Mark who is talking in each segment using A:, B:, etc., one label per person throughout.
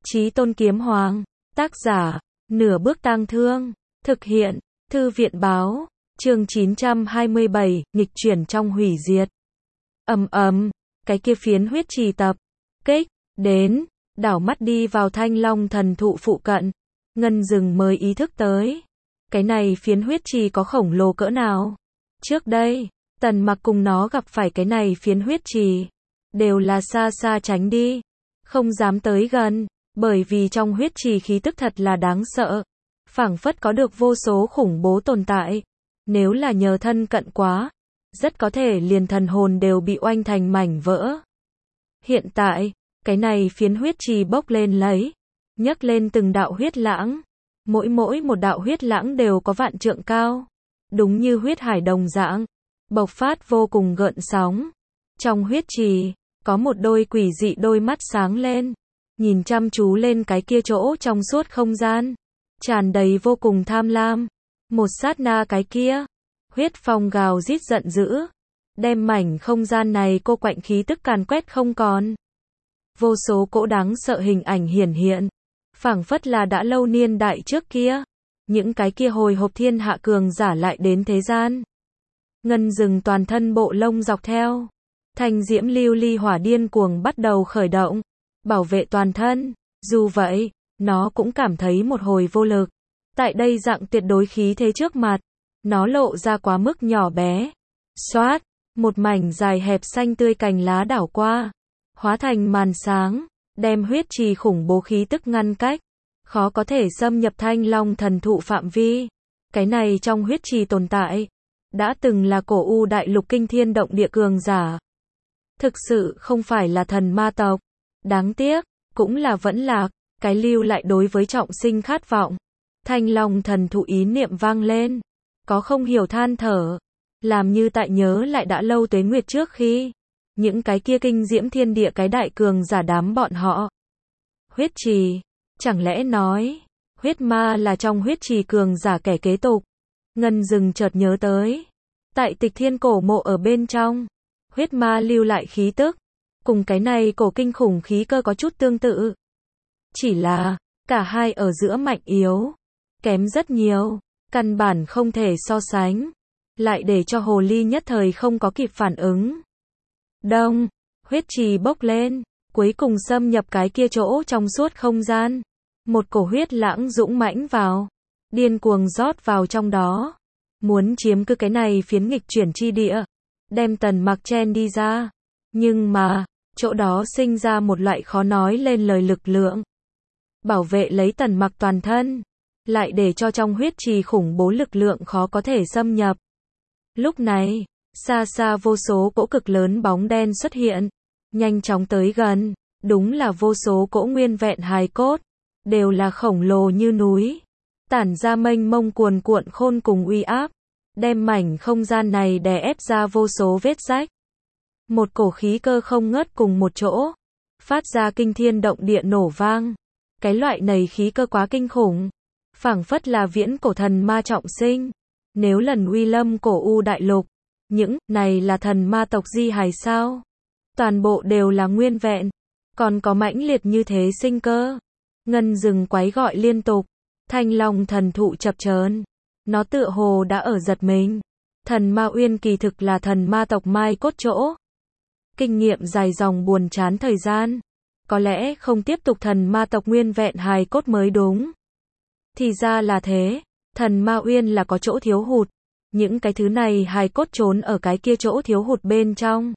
A: Chí Tôn Kiếm Hoàng, tác giả, Nửa Bước Tang Thương, thực hiện, Thư viện báo, chương 927, nghịch chuyển trong hủy diệt. Cái kia phiến huyết trì tập, kích, đến, đảo mắt đi vào Thanh Long thần thụ phụ cận, Ngân Dừng mới ý thức tới. Cái này phiến huyết trì có khổng lồ cỡ nào? Trước đây, Tần Mặc cùng nó gặp phải cái này phiến huyết trì, đều là xa xa tránh đi, không dám tới gần, bởi vì trong huyết trì khí tức thật là đáng sợ, phảng phất có được vô số khủng bố tồn tại, nếu là nhờ thân cận quá, rất có thể liền thần hồn đều bị oanh thành mảnh vỡ. Hiện tại, cái này phiến huyết trì bốc lên lấy, nhấc lên từng đạo huyết lãng, mỗi một đạo huyết lãng đều có vạn trượng cao, đúng như huyết hải đồng dạng, bộc phát vô cùng gợn sóng. Trong huyết trì, có một đôi quỷ dị đôi mắt sáng lên, nhìn chăm chú lên cái kia chỗ trong suốt không gian, tràn đầy vô cùng tham lam. Một sát na cái kia, huyết phong gào rít giận dữ, đem mảnh không gian này cô quạnh khí tức càn quét không còn. Vô số cỗ đáng sợ hình ảnh hiển hiện, phảng phất là đã lâu niên đại trước kia, những cái kia hồi hộp thiên hạ cường giả lại đến thế gian. Ngân Dừng toàn thân bộ lông dọc theo, thanh diễm lưu ly hỏa điên cuồng bắt đầu khởi động, bảo vệ toàn thân. Dù vậy, nó cũng cảm thấy một hồi vô lực. Tại đây dạng tuyệt đối khí thế trước mặt, nó lộ ra quá mức nhỏ bé. Xoát, một mảnh dài hẹp xanh tươi cành lá đảo qua, hóa thành màn sáng, đem huyết trì khủng bố khí tức ngăn cách, khó có thể xâm nhập Thanh Long thần thụ phạm vi. Cái này trong huyết trì tồn tại, đã từng là cổ u đại lục kinh thiên động địa cường giả. Thực sự không phải là thần ma tộc. Đáng tiếc, cũng là vẫn lạc, cái lưu lại đối với trọng sinh khát vọng. Thanh Long thần thụ ý niệm vang lên, có không hiểu than thở, làm như tại nhớ lại đã lâu tuế nguyệt trước khi, những cái kia kinh diễm thiên địa cái đại cường giả đám bọn họ. Huyết trì, chẳng lẽ nói, huyết ma là trong huyết trì cường giả kẻ kế tục? Ngân Dừng chợt nhớ tới, tại Tịch Thiên cổ mộ ở bên trong, huyết ma lưu lại khí tức, cùng cái này cổ kinh khủng khí cơ có chút tương tự. Chỉ là, cả hai ở giữa mạnh yếu, kém rất nhiều, căn bản không thể so sánh, lại để cho hồ ly nhất thời không có kịp phản ứng. Đông, huyết trì bốc lên, cuối cùng xâm nhập cái kia chỗ trong suốt không gian. Một cổ huyết lãng dũng mãnh vào, điên cuồng rót vào trong đó, muốn chiếm cứ cái này phiến nghịch chuyển chi địa, đem Tần Mặc chen đi ra. Nhưng mà, chỗ đó sinh ra một loại khó nói lên lời lực lượng, bảo vệ lấy Tần Mặc toàn thân, lại để cho trong huyết trì khủng bố lực lượng khó có thể xâm nhập. Lúc này, xa xa vô số cỗ cực lớn bóng đen xuất hiện, nhanh chóng tới gần, đúng là vô số cỗ nguyên vẹn hài cốt, đều là khổng lồ như núi, tản ra mênh mông cuồn cuộn khôn cùng uy áp, đem mảnh không gian này đè ép ra vô số vết rách. Một cổ khí cơ không ngớt cùng một chỗ, phát ra kinh thiên động địa nổ vang. Cái loại này khí cơ quá kinh khủng, phảng phất là viễn cổ thần ma trọng sinh. Nếu lần uy lâm cổ u đại lục, những này là thần ma tộc di hài sao? Toàn bộ đều là nguyên vẹn, còn có mãnh liệt như thế sinh cơ. Ngân Dừng quái gọi liên tục, Thanh Long thần thụ chập chờn, nó tựa hồ đã ở giật mình. Thần ma uyên kỳ thực là thần ma tộc mai cốt chỗ. Kinh nghiệm dài dòng buồn chán thời gian, có lẽ không tiếp tục thần ma tộc nguyên vẹn hài cốt mới đúng. Thì ra là thế, thần ma uyên là có chỗ thiếu hụt, những cái thứ này hài cốt trốn ở cái kia chỗ thiếu hụt bên trong.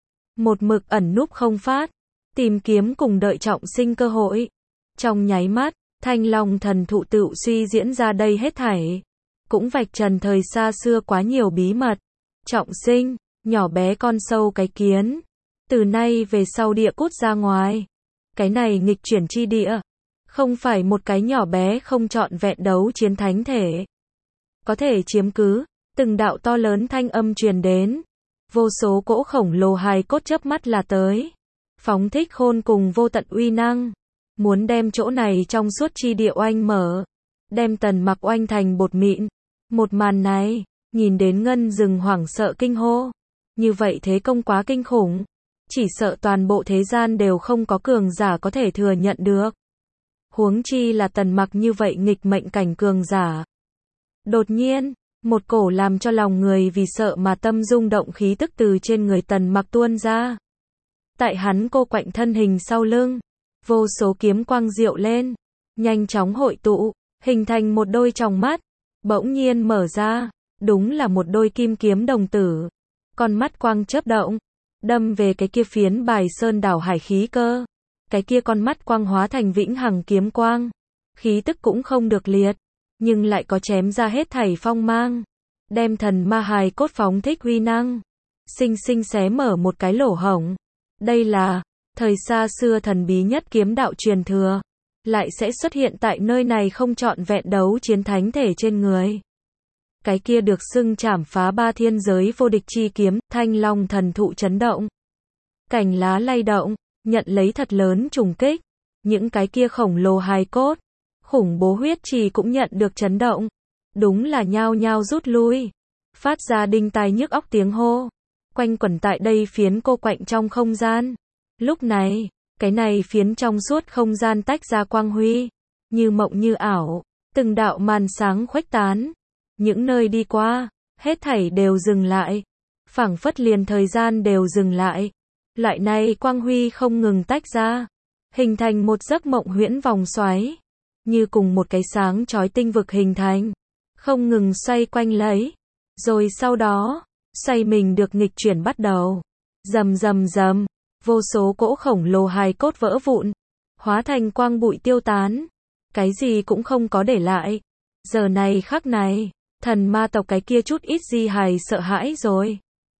A: Một mực ẩn núp không phát, tìm kiếm cùng đợi trọng sinh cơ hội. Trong nháy mắt, Thanh Long thần thụ tự suy diễn ra đây hết thảy, cũng vạch trần thời xa xưa quá nhiều bí mật. Trọng sinh, nhỏ bé con sâu cái kiến, từ nay về sau địa cút ra ngoài. Cái này nghịch chuyển chi địa, không phải một cái nhỏ bé không trọn vẹn đấu chiến thánh thể có thể chiếm cứ. Từng đạo to lớn thanh âm truyền đến, vô số cỗ khổng lồ hài cốt chớp mắt là tới, phóng thích khôn cùng vô tận uy năng, muốn đem chỗ này trong suốt chi địa oanh mở, đem Tần Mặc oanh thành bột mịn. Một màn này, nhìn đến Ngân Dừng hoảng sợ kinh hô, như vậy thế công quá kinh khủng, chỉ sợ toàn bộ thế gian đều không có cường giả có thể thừa nhận được. Huống chi là Tần Mặc như vậy nghịch mệnh cảnh cường giả. Đột nhiên, một cổ làm cho lòng người vì sợ mà tâm rung động khí tức từ trên người Tần Mặc tuôn ra. Tại hắn cô quạnh thân hình sau lưng, vô số kiếm quang diệu lên, nhanh chóng hội tụ, hình thành một đôi tròng mắt, bỗng nhiên mở ra, đúng là một đôi kim kiếm đồng tử. Con mắt quang chớp động, đâm về cái kia phiến Bài Sơn đảo hải khí cơ. Cái kia con mắt quang hóa thành vĩnh hằng kiếm quang, khí tức cũng không được liệt, nhưng lại có chém ra hết thảy phong mang, đem thần ma hài cốt phóng thích uy năng, sinh sinh xé mở một cái lỗ hổng. Đây là thời xa xưa thần bí nhất kiếm đạo truyền thừa, lại sẽ xuất hiện tại nơi này không trọn vẹn đấu chiến thánh thể trên người. Cái kia được xưng chảm phá ba thiên giới vô địch chi kiếm, Thanh Long thần thụ chấn động. Cành lá lay động, nhận lấy thật lớn trùng kích. Những cái kia khổng lồ hài cốt, khủng bố huyết trì cũng nhận được chấn động. Đúng là nhao nhao rút lui, phát ra đinh tai nhức óc tiếng hô, quanh quẩn tại đây phiến cô quạnh trong không gian. Lúc này, cái này phiến trong suốt không gian tách ra quang huy, như mộng như ảo, từng đạo màn sáng khuếch tán. Những nơi đi qua, hết thảy đều dừng lại, phảng phất liền thời gian đều dừng lại. Loại này quang huy không ngừng tách ra, hình thành một giấc mộng huyễn vòng xoáy, như cùng một cái sáng chói tinh vực hình thành, không ngừng xoay quanh lấy. Rồi sau đó, xoay mình được nghịch chuyển bắt đầu. Rầm rầm rầm, vô số cỗ khổng lồ hài cốt vỡ vụn, hóa thành quang bụi tiêu tán, cái gì cũng không có để lại. Giờ này khắc này, thần ma tộc cái kia chút ít di hài sợ hãi rồi.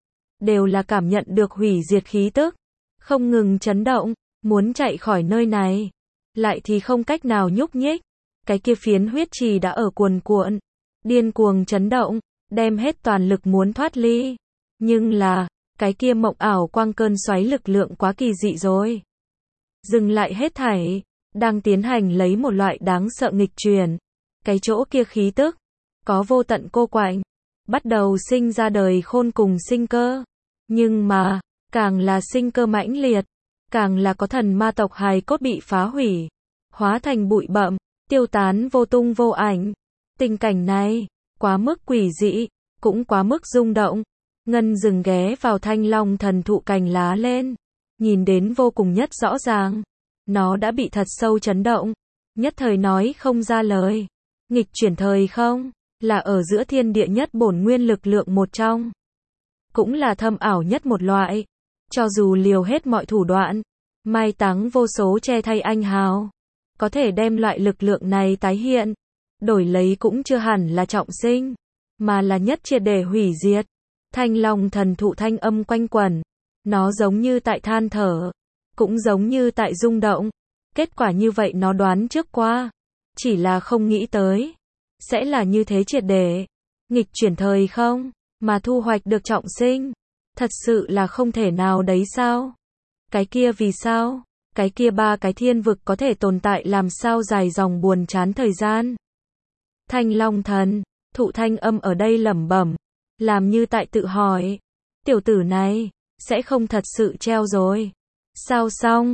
A: Đều là cảm nhận được hủy diệt khí tức, không ngừng chấn động, muốn chạy khỏi nơi này, lại thì không cách nào nhúc nhích. Cái kia phiến huyết trì đã ở cuồn cuộn, điên cuồng chấn động, đem hết toàn lực muốn thoát ly. Nhưng là, cái kia mộng ảo quang cơn xoáy lực lượng quá kỳ dị rồi. Dừng lại hết thảy, đang tiến hành lấy một loại đáng sợ nghịch chuyển. Cái chỗ kia khí tức, có vô tận cô quạnh, bắt đầu sinh ra đời khôn cùng sinh cơ. Nhưng mà, càng là sinh cơ mãnh liệt, càng là có thần ma tộc hài cốt bị phá hủy, hóa thành bụi bặm, tiêu tán vô tung vô ảnh. Tình cảnh này, quá mức quỷ dị, cũng quá mức rung động. Ngân dừng ghé vào Thanh Long thần thụ cành lá lên, nhìn đến vô cùng nhất rõ ràng. Nó đã bị thật sâu chấn động, nhất thời nói không ra lời. Nghịch chuyển thời không, là ở giữa thiên địa nhất bổn nguyên lực lượng một trong. Cũng là thâm ảo nhất một loại. Cho dù liều hết mọi thủ đoạn, mai táng vô số che thay anh hào, có thể đem loại lực lượng này tái hiện, đổi lấy cũng chưa hẳn là trọng sinh, mà là nhất triệt để hủy diệt. Thanh Long thần thụ thanh âm quanh quẩn, nó giống như tại than thở, cũng giống như tại rung động. Kết quả như vậy nó đoán trước qua, chỉ là không nghĩ tới sẽ là như thế triệt để. Nghịch chuyển thời không, mà thu hoạch được trọng sinh, thật sự là không thể nào đấy sao? Cái kia vì sao? Cái kia ba cái thiên vực có thể tồn tại làm sao dài dòng buồn chán thời gian? Thanh Long thần thụ thanh âm ở đây lẩm bẩm, làm như tại tự hỏi, tiểu tử này sẽ không thật sự treo rồi. Sao xong?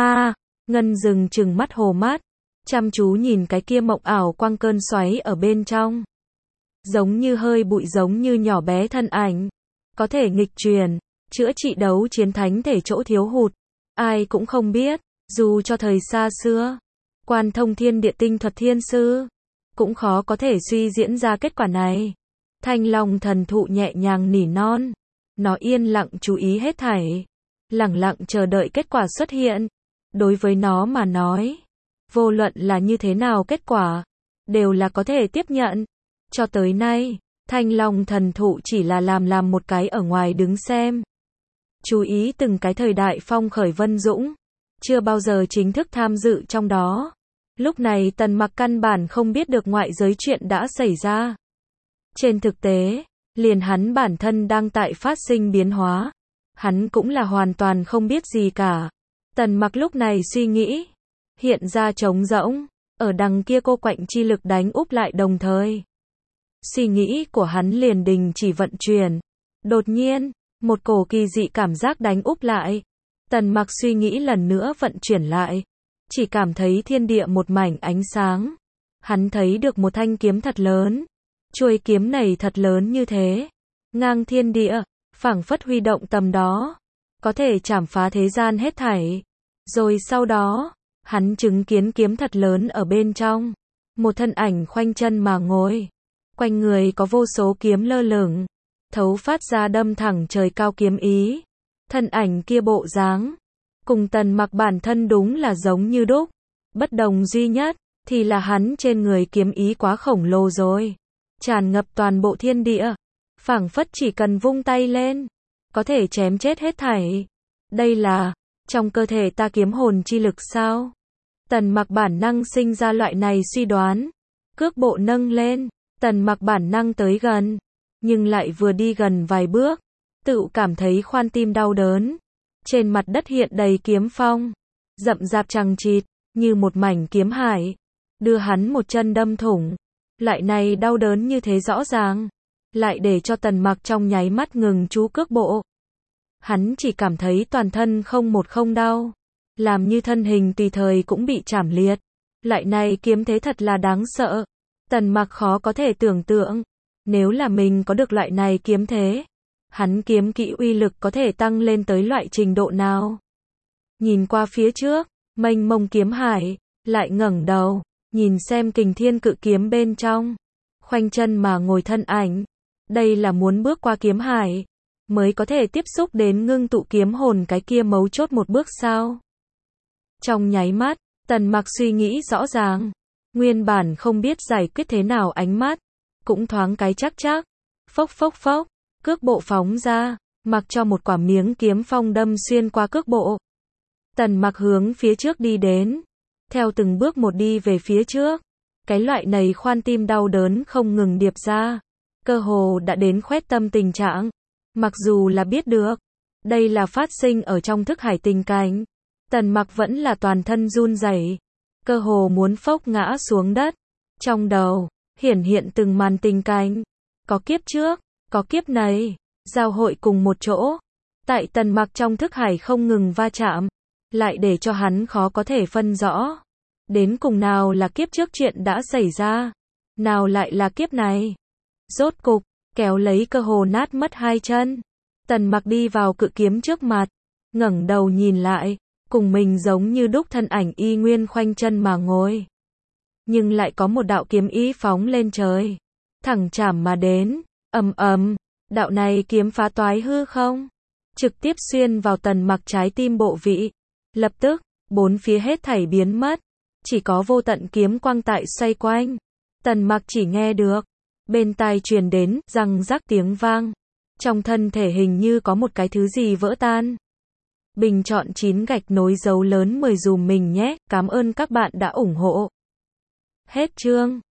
A: Ngân dừng trừng mắt hồ mắt, chăm chú nhìn cái kia mộng ảo quang cơn xoáy ở bên trong. Giống như hơi bụi, giống như nhỏ bé thân ảnh, có thể nghịch chuyển, chữa trị đấu chiến thánh thể chỗ thiếu hụt. Ai cũng không biết, dù cho thời xa xưa, quan thông thiên địa tinh thuật thiên sư, cũng khó có thể suy diễn ra kết quả này. Thanh Long thần thụ nhẹ nhàng nỉ non, nó yên lặng chú ý hết thảy, lẳng lặng chờ đợi kết quả xuất hiện. Đối với nó mà nói, vô luận là như thế nào kết quả, đều là có thể tiếp nhận. Cho tới nay, Thanh Long thần thụ chỉ là làm một cái ở ngoài đứng xem. Chú ý từng cái thời đại phong khởi vân dũng, chưa bao giờ chính thức tham dự trong đó. Lúc này Tần Mặc căn bản không biết được ngoại giới chuyện đã xảy ra. Trên thực tế, liền hắn bản thân đang tại phát sinh biến hóa, hắn cũng là hoàn toàn không biết gì cả. Tần Mặc lúc này suy nghĩ, hiện ra trống rỗng, ở đằng kia cô quạnh chi lực đánh úp lại đồng thời. Suy nghĩ của hắn liền đình chỉ vận chuyển. Đột nhiên, một cổ kỳ dị cảm giác đánh úp lại. Tần Mặc suy nghĩ lần nữa vận chuyển lại. chỉ cảm thấy thiên địa một mảnh ánh sáng. Hắn thấy được một thanh kiếm thật lớn. Chuôi kiếm này thật lớn như thế, ngang thiên địa, phảng phất huy động tầm đó, có thể chảm phá thế gian hết thảy. Rồi sau đó, hắn chứng kiến kiếm thật lớn ở bên trong, một thân ảnh khoanh chân mà ngồi, quanh người có vô số kiếm lơ lửng, thấu phát ra đâm thẳng trời cao kiếm ý. Thân ảnh kia bộ dáng, cùng Tần Mặc bản thân đúng là giống như đúc, bất đồng duy nhất thì là hắn trên người kiếm ý quá khổng lồ rồi, tràn ngập toàn bộ thiên địa, phảng phất chỉ cần vung tay lên, có thể chém chết hết thảy. Đây là trong cơ thể ta kiếm hồn chi lực sao? Tần Mặc bản năng sinh ra loại này suy đoán, cước bộ nâng lên, Tần Mặc bản năng tới gần, nhưng lại vừa đi gần vài bước, tự cảm thấy khoan tim đau đớn. Trên mặt đất hiện đầy kiếm phong, rậm rạp chằng chịt, như một mảnh kiếm hải, đưa hắn một chân đâm thủng. Loại này đau đớn như thế rõ ràng, lại để cho Tần Mặc trong nháy mắt ngừng chú cước bộ. Hắn chỉ cảm thấy toàn thân không đau, làm như thân hình tùy thời cũng bị chảm liệt. Loại này kiếm thế thật là đáng sợ. Tần Mặc khó có thể tưởng tượng, nếu là mình có được loại này kiếm thế, hắn kiếm kỹ uy lực có thể tăng lên tới loại trình độ nào. Nhìn qua phía trước, mênh mông kiếm hải, lại ngẩng đầu, nhìn xem Kình Thiên cự kiếm bên trong, khoanh chân mà ngồi thân ảnh. Đây là muốn bước qua kiếm hải, mới có thể tiếp xúc đến ngưng tụ kiếm hồn cái kia mấu chốt một bước sao. Trong nháy mắt, Tần Mặc suy nghĩ rõ ràng, nguyên bản không biết giải quyết thế nào ánh mắt, cũng thoáng cái chắc, phốc phốc phốc, cước bộ phóng ra, mặc cho một quả miếng kiếm phong đâm xuyên qua cước bộ. Tần Mặc hướng phía trước đi đến, theo từng bước một đi về phía trước, cái loại này khoan tim đau đớn không ngừng điệp ra, cơ hồ đã đến khoét tâm tình trạng. Mặc dù là biết được, đây là phát sinh ở trong thức hải tình cảnh, Tần Mặc vẫn là toàn thân run rẩy, cơ hồ muốn phốc ngã xuống đất. Trong đầu, hiện từng màn tình cảnh, có kiếp trước, có kiếp này, giao hội cùng một chỗ. Tại Tần Mặc trong thức hải không ngừng va chạm, lại để cho hắn khó có thể phân rõ. Đến cùng nào là kiếp trước chuyện đã xảy ra, nào lại là kiếp này. Rốt cục, kéo lấy cơ hồ nát mất hai chân, Tần Mặc đi vào cự kiếm trước mặt, ngẩng đầu nhìn lại, cùng mình giống như đúc thân ảnh y nguyên khoanh chân mà ngồi. Nhưng lại có một đạo kiếm ý phóng lên trời, thẳng chảm mà đến, ầm ầm, đạo này kiếm phá toái hư không, trực tiếp xuyên vào Tần Mặc trái tim bộ vị. Lập tức, bốn phía hết thảy biến mất, chỉ có vô tận kiếm quang tại xoay quanh. Tần Mặc chỉ nghe được, bên tai truyền đến răng rắc tiếng vang, trong thân thể hình như có một cái thứ gì vỡ tan. Bình chọn 9 gạch nối dấu lớn 10 dùm mình nhé, cảm ơn các bạn đã ủng hộ. Hết chương.